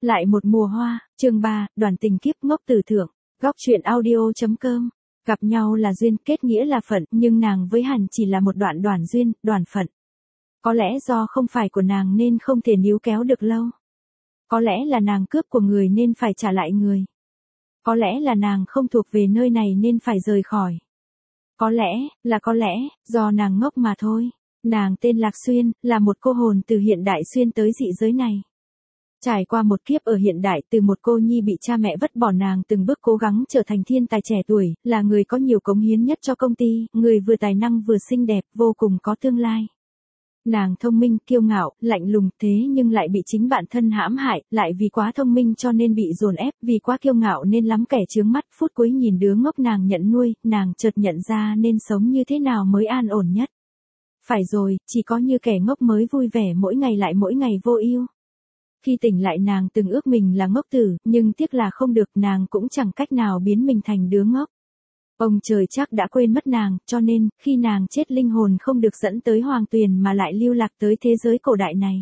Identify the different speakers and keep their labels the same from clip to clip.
Speaker 1: Lại một mùa hoa, chương 3, đoàn tình kiếp ngốc tử thượng, góc truyện audio.com. Gặp nhau là duyên, kết nghĩa là phận, nhưng nàng với Hàn chỉ là một đoàn duyên, đoàn phận. Có lẽ do không phải của nàng nên không thể níu kéo được lâu. Có lẽ là nàng cướp của người nên phải trả lại người. Có lẽ là nàng không thuộc về nơi này nên phải rời khỏi. Có lẽ, do nàng ngốc mà thôi. Nàng tên Lạc Xuyên, là một cô hồn từ hiện đại xuyên tới dị giới này. Trải qua một kiếp ở hiện đại, từ một cô nhi bị cha mẹ vứt bỏ, nàng từng bước cố gắng trở thành thiên tài trẻ tuổi, là người có nhiều cống hiến nhất cho công ty, người vừa tài năng vừa xinh đẹp, vô cùng có tương lai. Nàng thông minh, kiêu ngạo, lạnh lùng, thế nhưng lại bị chính bản thân hãm hại, lại vì quá thông minh cho nên bị dồn ép, vì quá kiêu ngạo nên lắm kẻ chướng mắt, phút cuối nhìn đứa ngốc nàng nhận nuôi, nàng chợt nhận ra nên sống như thế nào mới an ổn nhất. Phải rồi, chỉ có như kẻ ngốc mới vui vẻ mỗi ngày lại mỗi ngày vô ưu. Khi tỉnh lại nàng từng ước mình là ngốc tử, nhưng tiếc là không được, nàng cũng chẳng cách nào biến mình thành đứa ngốc. Ông trời chắc đã quên mất nàng, cho nên, khi nàng chết linh hồn không được dẫn tới hoàng tuyền mà lại lưu lạc tới thế giới cổ đại này.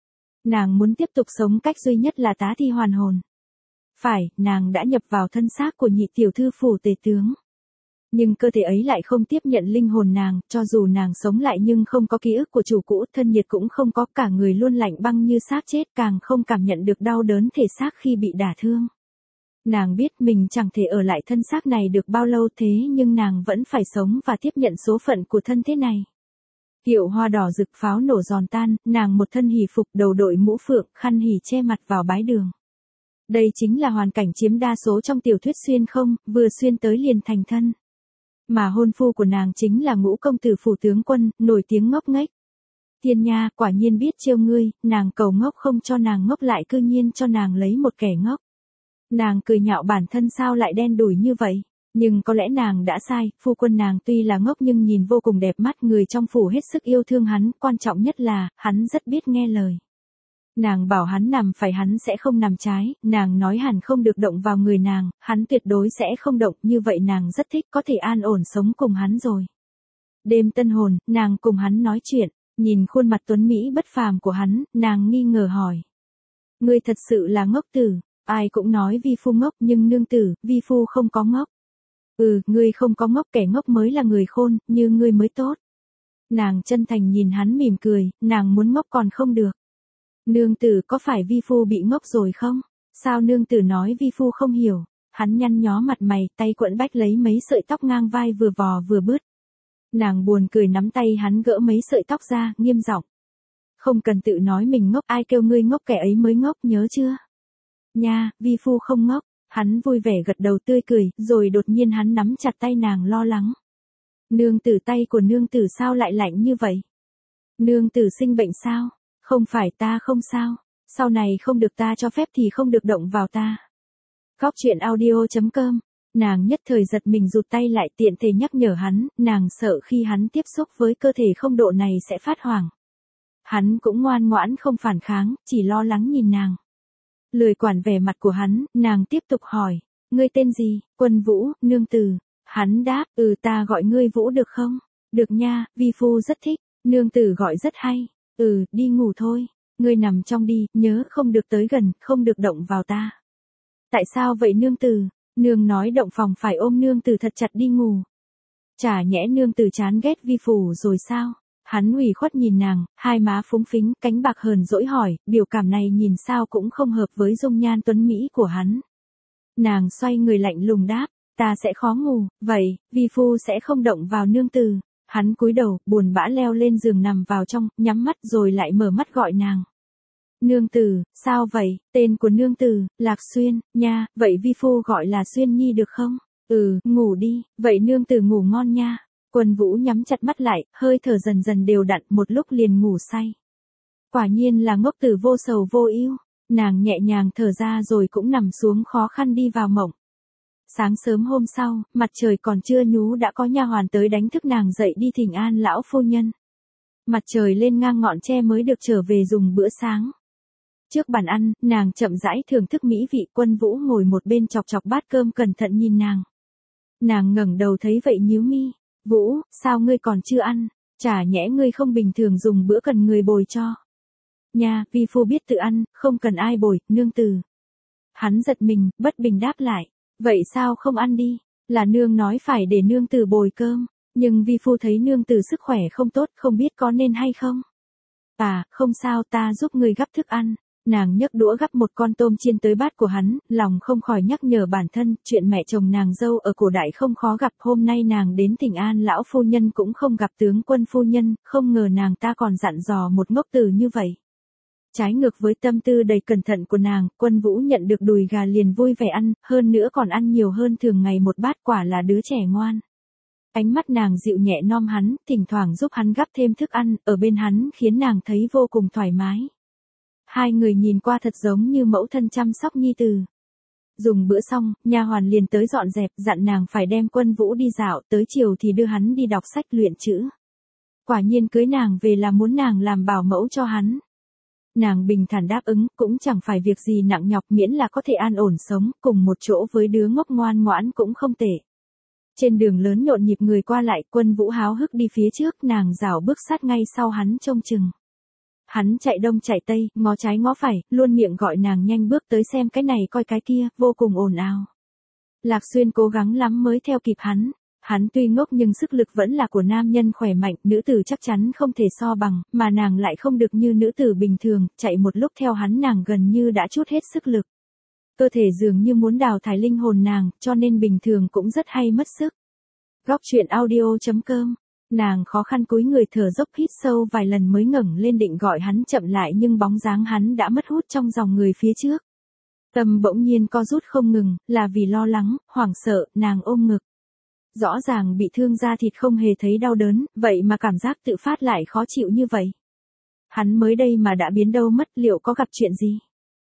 Speaker 1: Nàng muốn tiếp tục sống cách duy nhất là tá thi hoàn hồn. Phải, nàng đã nhập vào thân xác của nhị tiểu thư phủ tể tướng. Nhưng cơ thể ấy lại không tiếp nhận linh hồn nàng, cho dù nàng sống lại nhưng không có ký ức của chủ cũ, thân nhiệt cũng không có, cả người luôn lạnh băng như xác chết, càng không cảm nhận được đau đớn thể xác khi bị đả thương. Nàng biết mình chẳng thể ở lại thân xác này được bao lâu, thế nhưng nàng vẫn phải sống và tiếp nhận số phận của thân thế này. Kiệu hoa đỏ rực, pháo nổ giòn tan, nàng một thân hỷ phục, đầu đội mũ phượng, khăn hỉ che mặt vào bái đường. Đây chính là hoàn cảnh chiếm đa số trong tiểu thuyết xuyên không, vừa xuyên tới liền thành thân. Mà hôn phu của nàng chính là Ngũ công tử phủ tướng quân, nổi tiếng ngốc nghếch. Tiên nha, quả nhiên biết trêu ngươi, nàng cầu ngốc không cho nàng ngốc lại cư nhiên cho nàng lấy một kẻ ngốc. Nàng cười nhạo bản thân sao lại đen đủi như vậy, nhưng có lẽ nàng đã sai, phu quân nàng tuy là ngốc nhưng nhìn vô cùng đẹp mắt, người trong phủ hết sức yêu thương hắn, quan trọng nhất là, hắn rất biết nghe lời. Nàng bảo hắn nằm phải hắn sẽ không nằm trái, nàng nói hẳn không được động vào người nàng, hắn tuyệt đối sẽ không động, như vậy nàng rất thích, có thể an ổn sống cùng hắn rồi. Đêm tân hồn, nàng cùng hắn nói chuyện, nhìn khuôn mặt tuấn mỹ bất phàm của hắn, nàng nghi ngờ hỏi. Ngươi thật sự là ngốc tử, ai cũng nói vi phu ngốc nhưng nương tử, vi phu không có ngốc. Ngươi không có ngốc, kẻ ngốc mới là người khôn, như ngươi mới tốt. Nàng chân thành nhìn hắn mỉm cười, nàng muốn ngốc còn không được. Nương tử, có phải vi phu bị ngốc rồi không? Sao nương tử nói vi phu không hiểu? Hắn nhăn nhó mặt mày, tay quẫn bách lấy mấy sợi tóc ngang vai vừa vò vừa bứt. Nàng buồn cười nắm tay hắn gỡ mấy sợi tóc ra, nghiêm giọng. Không cần tự nói mình ngốc, ai kêu ngươi ngốc, kẻ ấy mới ngốc, nhớ chưa? Nha, vi phu không ngốc. Hắn vui vẻ gật đầu tươi cười, rồi đột nhiên hắn nắm chặt tay nàng lo lắng. Nương tử, tay của nương tử sao lại lạnh như vậy? Nương tử sinh bệnh sao? Không phải, ta không sao. Sau này không được ta cho phép thì không được động vào ta. Góc truyện audio.com. Nàng nhất thời giật mình rụt tay lại, tiện thể nhắc nhở hắn, nàng sợ khi hắn tiếp xúc với cơ thể không độ này sẽ phát hoảng. Hắn cũng ngoan ngoãn không phản kháng, chỉ lo lắng nhìn nàng. Lười quản vẻ mặt của hắn, nàng tiếp tục hỏi, ngươi tên gì? Quân Vũ, nương tử. Hắn đáp, ta gọi ngươi Vũ được không? Được nha, vi phu rất thích, nương tử gọi rất hay. Đi ngủ thôi, ngươi nằm trong đi, nhớ không được tới gần, không được động vào ta. Tại sao vậy nương tử? Nương nói động phòng phải ôm nương tử thật chặt đi ngủ. Chả nhẽ nương tử chán ghét vi phu rồi sao? Hắn ủy khuất nhìn nàng, hai má phúng phính, cánh bạc hờn dỗi hỏi, biểu cảm này nhìn sao cũng không hợp với dung nhan tuấn mỹ của hắn. Nàng xoay người lạnh lùng đáp, ta sẽ khó ngủ, vậy, vi phu sẽ không động vào nương tử. Hắn cúi đầu, buồn bã leo lên giường nằm vào trong, nhắm mắt rồi lại mở mắt gọi nàng. Nương tử, sao vậy? Tên của nương tử, Lạc Xuyên, nha, vậy vi phu gọi là Xuyên Nhi được không? Ngủ đi, vậy nương tử ngủ ngon nha. Quân Vũ nhắm chặt mắt lại, hơi thở dần dần đều đặn, một lúc liền ngủ say. Quả nhiên là ngốc tử vô sầu vô ưu. Nàng nhẹ nhàng thở ra rồi cũng nằm xuống khó khăn đi vào mộng. Sáng sớm hôm sau, mặt trời còn chưa nhú đã có nha hoàn tới đánh thức nàng dậy đi thỉnh an lão phu nhân. Mặt trời lên ngang ngọn tre mới được trở về dùng bữa sáng. Trước bàn ăn, nàng chậm rãi thưởng thức mỹ vị. Quân Vũ ngồi một bên chọc chọc bát cơm cẩn thận nhìn nàng. Nàng ngẩng đầu thấy vậy nhíu mi. Vũ, sao ngươi còn chưa ăn? Chả nhẽ ngươi không bình thường dùng bữa cần người bồi cho? Nha, vi phu biết tự ăn, không cần ai bồi, nương tử. Hắn giật mình, bất bình đáp lại. Vậy sao không ăn đi? Là nương nói phải để nương tử bồi cơm. Nhưng vi phu thấy nương tử sức khỏe không tốt, không biết có nên hay không? À, không sao, ta giúp người gắp thức ăn. Nàng nhấc đũa gắp một con tôm chiên tới bát của hắn, lòng không khỏi nhắc nhở bản thân, chuyện mẹ chồng nàng dâu ở cổ đại không khó gặp. Hôm nay nàng đến Thịnh An lão phu nhân cũng không gặp tướng quân phu nhân, không ngờ nàng ta còn dặn dò một ngốc từ như vậy. Trái ngược với tâm tư đầy cẩn thận của nàng, Quân Vũ nhận được đùi gà liền vui vẻ ăn, hơn nữa còn ăn nhiều hơn thường ngày một bát, quả là đứa trẻ ngoan. Ánh mắt nàng dịu nhẹ nom hắn, thỉnh thoảng giúp hắn gắp thêm thức ăn, ở bên hắn khiến nàng thấy vô cùng thoải mái. Hai người nhìn qua thật giống như mẫu thân chăm sóc nhi tử. Dùng bữa xong, nha hoàn liền tới dọn dẹp, dặn nàng phải đem Quân Vũ đi dạo, tới chiều thì đưa hắn đi đọc sách luyện chữ. Quả nhiên cưới nàng về là muốn nàng làm bảo mẫu cho hắn. Nàng bình thản đáp ứng, cũng chẳng phải việc gì nặng nhọc, miễn là có thể an ổn sống, cùng một chỗ với đứa ngốc ngoan ngoãn cũng không tệ. Trên đường lớn nhộn nhịp người qua lại, Quân Vũ háo hức đi phía trước, nàng rảo bước sát ngay sau hắn trông chừng. Hắn chạy đông chạy tây, ngó trái ngó phải, luôn miệng gọi nàng nhanh bước tới xem cái này coi cái kia, vô cùng ồn ào. Lạc Xuyên cố gắng lắm mới theo kịp hắn. Hắn tuy ngốc nhưng sức lực vẫn là của nam nhân khỏe mạnh, nữ tử chắc chắn không thể so bằng, mà nàng lại không được như nữ tử bình thường, chạy một lúc theo hắn nàng gần như đã trút hết sức lực. Cơ thể dường như muốn đào thải linh hồn nàng, cho nên bình thường cũng rất hay mất sức. Góc truyện audio.com. Nàng khó khăn cúi người thở dốc hít sâu vài lần mới ngẩng lên định gọi hắn chậm lại, nhưng bóng dáng hắn đã mất hút trong dòng người phía trước. Tâm bỗng nhiên co rút không ngừng, là vì lo lắng, hoảng sợ, nàng ôm ngực. Rõ ràng bị thương da thịt không hề thấy đau đớn, vậy mà cảm giác tự phát lại khó chịu như vậy. Hắn mới đây mà đã biến đâu mất, liệu có gặp chuyện gì?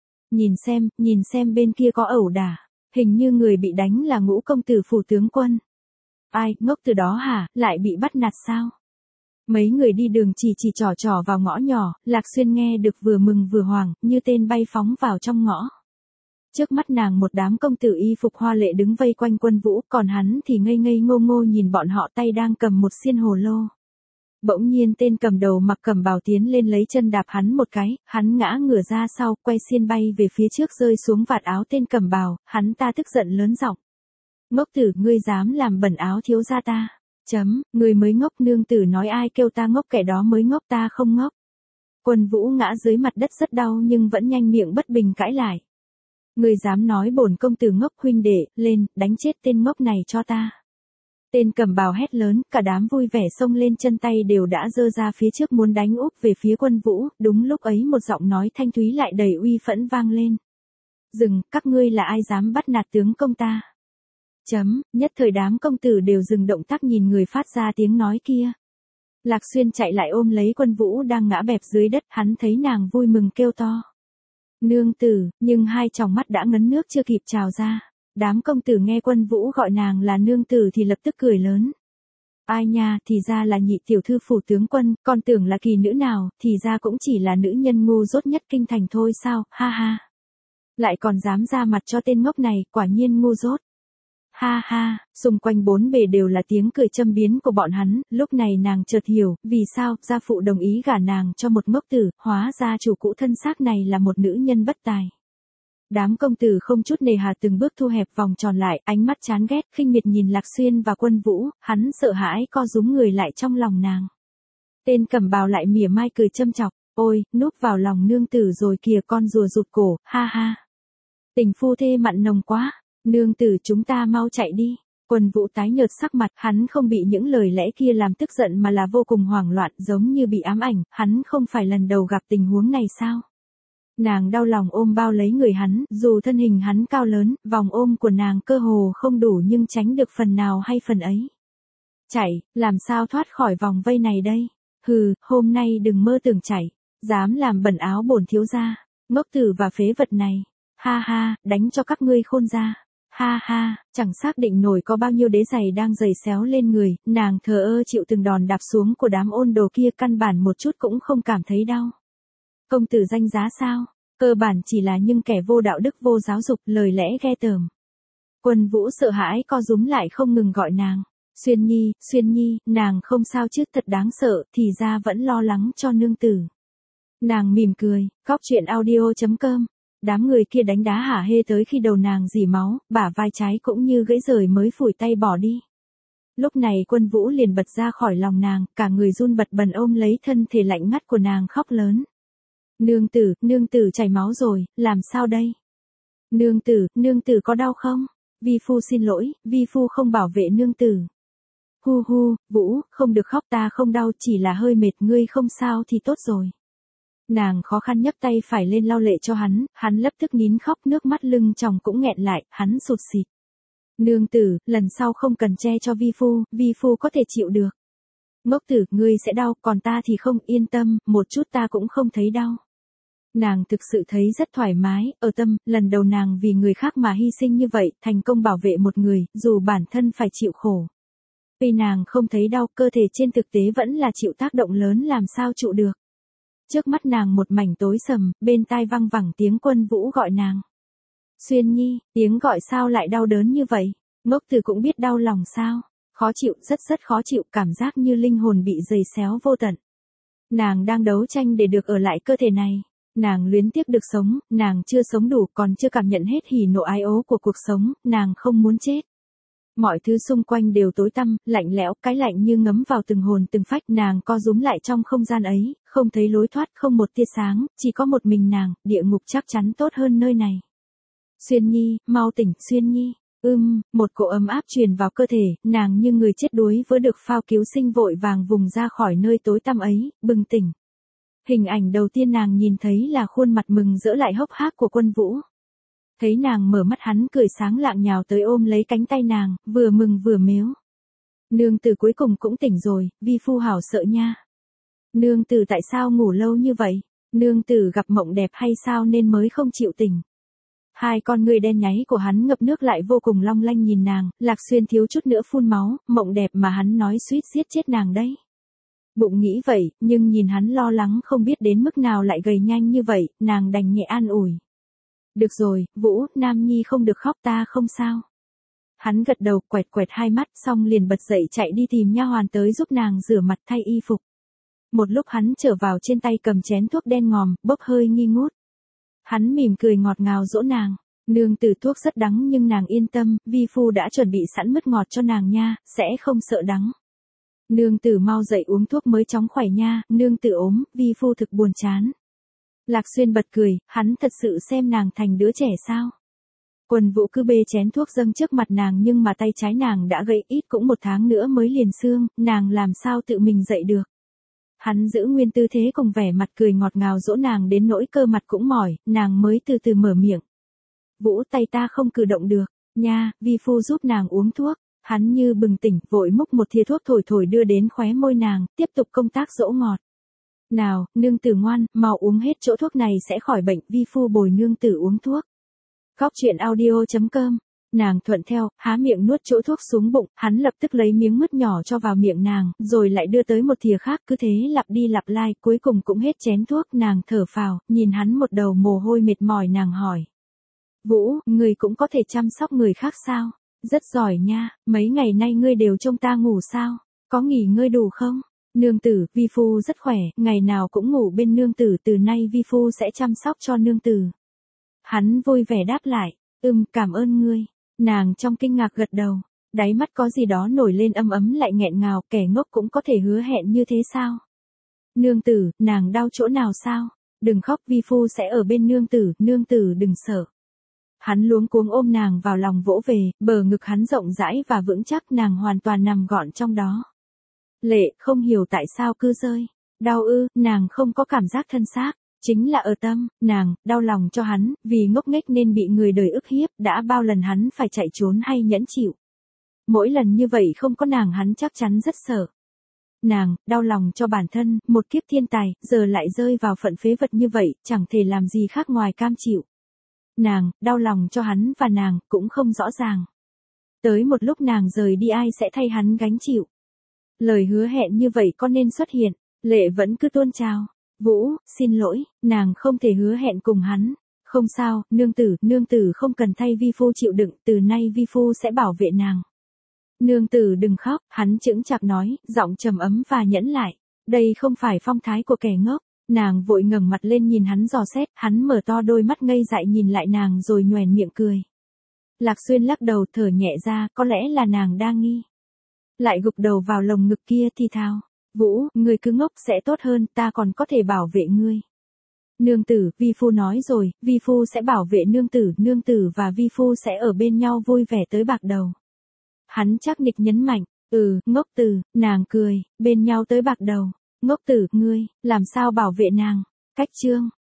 Speaker 1: Nhìn xem bên kia có ẩu đả, hình như người bị đánh là Ngũ công tử phủ tướng quân. Ai, ngốc từ đó hả, lại bị bắt nạt sao? Mấy người đi đường chỉ trò vào ngõ nhỏ, Lạc Xuyên nghe được vừa mừng vừa hoảng, như tên bay phóng vào trong ngõ. Trước mắt nàng một đám công tử y phục hoa lệ đứng vây quanh Quân Vũ, còn hắn thì ngây ngây ngô ngô nhìn bọn họ, tay đang cầm một xiên hồ lô. Bỗng nhiên tên cầm đầu mặc cẩm bào tiến lên lấy chân đạp hắn một cái, hắn ngã ngửa ra sau, quay xiên bay về phía trước rơi xuống vạt áo tên cẩm bào, hắn ta tức giận lớn giọng. Ngốc tử, ngươi dám làm bẩn áo thiếu gia ta. Ngươi mới ngốc, nương tử nói ai kêu ta ngốc, kẻ đó mới ngốc, ta không ngốc. Quân Vũ ngã dưới mặt đất rất đau nhưng vẫn nhanh miệng bất bình cãi lại. Ngươi dám nói bổn công tử ngốc, huynh đệ, lên, đánh chết tên ngốc này cho ta. Tên cầm bào hét lớn, cả đám vui vẻ xông lên, chân tay đều đã giơ ra phía trước muốn đánh úp về phía Quân Vũ, đúng lúc ấy một giọng nói thanh thúy lại đầy uy phẫn vang lên. Dừng, các ngươi là ai dám bắt nạt tướng công ta? Nhất thời đám công tử đều dừng động tác nhìn người phát ra tiếng nói kia. Lạc Xuyên chạy lại ôm lấy Quân Vũ đang ngã bẹp dưới đất, hắn thấy nàng vui mừng kêu to. Nương tử, nhưng hai tròng mắt đã ngấn nước chưa kịp trào ra. Đám công tử nghe Quân Vũ gọi nàng là nương tử thì lập tức cười lớn. Ai nha, thì ra là nhị tiểu thư phủ tướng quân, còn tưởng là kỳ nữ nào, thì ra cũng chỉ là nữ nhân ngu dốt nhất kinh thành thôi sao, ha ha. Lại còn dám ra mặt cho tên ngốc này, quả nhiên ngu dốt. Ha ha, xung quanh bốn bề đều là tiếng cười châm biếm của bọn hắn, lúc này nàng chợt hiểu, vì sao, gia phụ đồng ý gả nàng cho một ngốc tử, hóa ra chủ cũ thân xác này là một nữ nhân bất tài. Đám công tử không chút nề hà từng bước thu hẹp vòng tròn lại, ánh mắt chán ghét, khinh miệt nhìn Lạc Xuyên và Quân Vũ, hắn sợ hãi co rúm người lại trong lòng nàng. Tên cẩm bào lại mỉa mai cười châm chọc, ôi, núp vào lòng nương tử rồi kìa con rùa rụt cổ, ha ha. Tình phu thê mặn nồng quá. Nương tử, chúng ta mau chạy đi. Quân Vũ tái nhợt sắc mặt, hắn không bị những lời lẽ kia làm tức giận mà là vô cùng hoảng loạn, giống như bị ám ảnh, hắn không phải lần đầu gặp tình huống này sao? Nàng đau lòng ôm bao lấy người hắn, dù thân hình hắn cao lớn, vòng ôm của nàng cơ hồ không đủ nhưng tránh được phần nào hay phần ấy. Chạy, làm sao thoát khỏi vòng vây này đây? Hừ, hôm nay đừng mơ tưởng chạy, dám làm bẩn áo bổn thiếu gia, ngốc tử và phế vật này. Ha ha, đánh cho các ngươi khôn ra. Ha ha, chẳng xác định nổi có bao nhiêu đế giày đang giày xéo lên người, nàng thờ ơ chịu từng đòn đạp xuống của đám ôn đồ kia, căn bản một chút cũng không cảm thấy đau. Công tử danh giá sao? Cơ bản chỉ là những kẻ vô đạo đức vô giáo dục, lời lẽ ghê tởm. Quân Vũ sợ hãi co rúm lại không ngừng gọi nàng. Xuyên nhi, nàng không sao chứ, thật đáng sợ, thì ra vẫn lo lắng cho nương tử. Nàng mỉm cười, góc truyện audio.com Đám người kia đánh đá hả hê tới khi đầu nàng rỉ máu, bả vai trái cũng như gãy rời mới phủi tay bỏ đi. Lúc này Quân Vũ liền bật ra khỏi lòng nàng, cả người run bật bần ôm lấy thân thể lạnh ngắt của nàng khóc lớn. Nương tử chảy máu rồi, làm sao đây? Nương tử có đau không? Vi phu xin lỗi, vi phu không bảo vệ nương tử. Hu hu, Vũ, không được khóc, ta không đau, chỉ là hơi mệt, ngươi không sao thì tốt rồi. Nàng khó khăn nhấc tay phải lên lau lệ cho hắn lập tức nín khóc, nước mắt lưng tròng cũng nghẹn lại, hắn sụt sịt. Nương tử, lần sau không cần che cho vi phu có thể chịu được. Ngốc tử, ngươi sẽ đau, còn ta thì không, yên tâm, một chút ta cũng không thấy đau. Nàng thực sự thấy rất thoải mái, ở tâm, lần đầu nàng vì người khác mà hy sinh như vậy, thành công bảo vệ một người, dù bản thân phải chịu khổ. Vì nàng không thấy đau, cơ thể trên thực tế vẫn là chịu tác động lớn làm sao trụ được. Trước mắt nàng một mảnh tối sầm, bên tai văng vẳng tiếng Quân Vũ gọi nàng. Xuyên Nhi, tiếng gọi sao lại đau đớn như vậy? Ngốc tử cũng biết đau lòng sao? Khó chịu, rất khó chịu, cảm giác như linh hồn bị giày xéo vô tận. Nàng đang đấu tranh để được ở lại cơ thể này. Nàng luyến tiếc được sống, nàng chưa sống đủ, còn chưa cảm nhận hết hỉ nộ ái ố của cuộc sống, nàng không muốn chết. Mọi thứ xung quanh đều tối tăm, lạnh lẽo, cái lạnh như ngấm vào từng hồn từng phách, nàng co rúm lại trong không gian ấy, không thấy lối thoát, không một tia sáng, chỉ có một mình nàng, địa ngục chắc chắn tốt hơn nơi này. Xuyên Nhi, mau tỉnh, Xuyên Nhi. Một cỗ ấm áp truyền vào cơ thể, nàng như người chết đuối vỡ được phao cứu sinh vội vàng vùng ra khỏi nơi tối tăm ấy, bừng tỉnh. Hình ảnh đầu tiên nàng nhìn thấy là khuôn mặt mừng rỡ lại hốc hác của Quân Vũ. Thấy nàng mở mắt hắn cười sáng lạng nhào tới ôm lấy cánh tay nàng, vừa mừng vừa mếu. Nương tử cuối cùng cũng tỉnh rồi, vi phu hảo sợ nha. Nương tử tại sao ngủ lâu như vậy? Nương tử gặp mộng đẹp hay sao nên mới không chịu tỉnh? Hai con ngươi đen nháy của hắn ngập nước lại vô cùng long lanh nhìn nàng, Lạc Xuyên thiếu chút nữa phun máu, mộng đẹp mà hắn nói suýt giết chết nàng đấy. Bụng nghĩ vậy, nhưng nhìn hắn lo lắng không biết đến mức nào lại gầy nhanh như vậy, nàng đành nhẹ an ủi. Được rồi, Vũ, Nam Nhi không được khóc, ta không sao. Hắn gật đầu, quẹt quẹt hai mắt, xong liền bật dậy chạy đi tìm nha hoàn tới giúp nàng rửa mặt thay y phục. Một lúc hắn trở vào trên tay cầm chén thuốc đen ngòm, bốc hơi nghi ngút. Hắn mỉm cười ngọt ngào dỗ nàng. Nương tử, thuốc rất đắng nhưng nàng yên tâm, vi phu đã chuẩn bị sẵn mứt ngọt cho nàng nha, sẽ không sợ đắng. Nương tử mau dậy uống thuốc mới chóng khỏe nha, nương tử ốm, vi phu thực buồn chán. Lạc Xuyên bật cười, hắn thật sự xem nàng thành đứa trẻ sao? Quân Vũ cứ bê chén thuốc dâng trước mặt nàng nhưng mà tay trái nàng đã gãy, ít cũng 1 tháng nữa mới liền xương, nàng làm sao tự mình dậy được. Hắn giữ nguyên tư thế cùng vẻ mặt cười ngọt ngào dỗ nàng đến nỗi cơ mặt cũng mỏi, nàng mới từ từ mở miệng. Vũ, tay ta không cử động được, nha, vi phu giúp nàng uống thuốc. Hắn như bừng tỉnh, vội múc một thìa thuốc thổi thổi đưa đến khóe môi nàng, tiếp tục công tác dỗ ngọt. Nào, nương tử ngoan, mau uống hết chỗ thuốc này sẽ khỏi bệnh, vi phu bồi nương tử uống thuốc. Góc truyện audio.com. Nàng thuận theo, há miệng nuốt chỗ thuốc xuống bụng, hắn lập tức lấy miếng mứt nhỏ cho vào miệng nàng, rồi lại đưa tới một thìa khác, cứ thế lặp đi lặp lại, cuối cùng cũng hết chén thuốc, nàng thở phào, nhìn hắn một đầu mồ hôi mệt mỏi nàng hỏi. Vũ, người cũng có thể chăm sóc người khác sao? Rất giỏi nha, mấy ngày nay ngươi đều trông ta ngủ sao? Có nghỉ ngơi đủ không? Nương tử, vi phu rất khỏe, ngày nào cũng ngủ bên nương tử, từ nay vi phu sẽ chăm sóc cho nương tử. Hắn vui vẻ đáp lại, cảm ơn ngươi. Nàng trong kinh ngạc gật đầu, đáy mắt có gì đó nổi lên ấm ấm lại nghẹn ngào, kẻ ngốc cũng có thể hứa hẹn như thế sao? Nương tử, nàng đau chỗ nào sao? Đừng khóc, vi phu sẽ ở bên nương tử đừng sợ. Hắn luống cuống ôm nàng vào lòng vỗ về, bờ ngực hắn rộng rãi và vững chắc, nàng hoàn toàn nằm gọn trong đó. Lệ, không hiểu tại sao cứ rơi. Đau ư, nàng không có cảm giác thân xác. Chính là ở tâm, nàng, đau lòng cho hắn, vì ngốc nghếch nên bị người đời ức hiếp, đã bao lần hắn phải chạy trốn hay nhẫn chịu. Mỗi lần như vậy không có nàng hắn chắc chắn rất sợ. Nàng, đau lòng cho bản thân, một kiếp thiên tài, giờ lại rơi vào phận phế vật như vậy, chẳng thể làm gì khác ngoài cam chịu. Nàng, đau lòng cho hắn và nàng, cũng không rõ ràng. Tới một lúc nàng rời đi ai sẽ thay hắn gánh chịu. Lời hứa hẹn như vậy có nên xuất hiện, Lệ vẫn cứ tuôn trào. Vũ, xin lỗi, nàng không thể hứa hẹn cùng hắn. Không sao, nương tử không cần thay vi phu chịu đựng, từ nay vi phu sẽ bảo vệ nàng. Nương tử đừng khóc, hắn chững chạc nói, giọng trầm ấm và nhẫn lại. Đây không phải phong thái của kẻ ngốc. Nàng vội ngẩng mặt lên nhìn hắn dò xét, hắn mở to đôi mắt ngây dại nhìn lại nàng rồi nhoẻn miệng cười. Lạc Xuyên lắc đầu thở nhẹ ra, có lẽ là nàng đang nghi. Lại gục đầu vào lồng ngực kia thì thào. Vũ, ngươi cứ ngốc sẽ tốt hơn, ta còn có thể bảo vệ ngươi. Nương tử, vi phu nói rồi, vi phu sẽ bảo vệ nương tử và vi phu sẽ ở bên nhau vui vẻ tới bạc đầu. Hắn chắc nịch nhấn mạnh, ngốc tử, nàng cười, bên nhau tới bạc đầu. Ngốc tử, ngươi, làm sao bảo vệ nàng? Cách chương.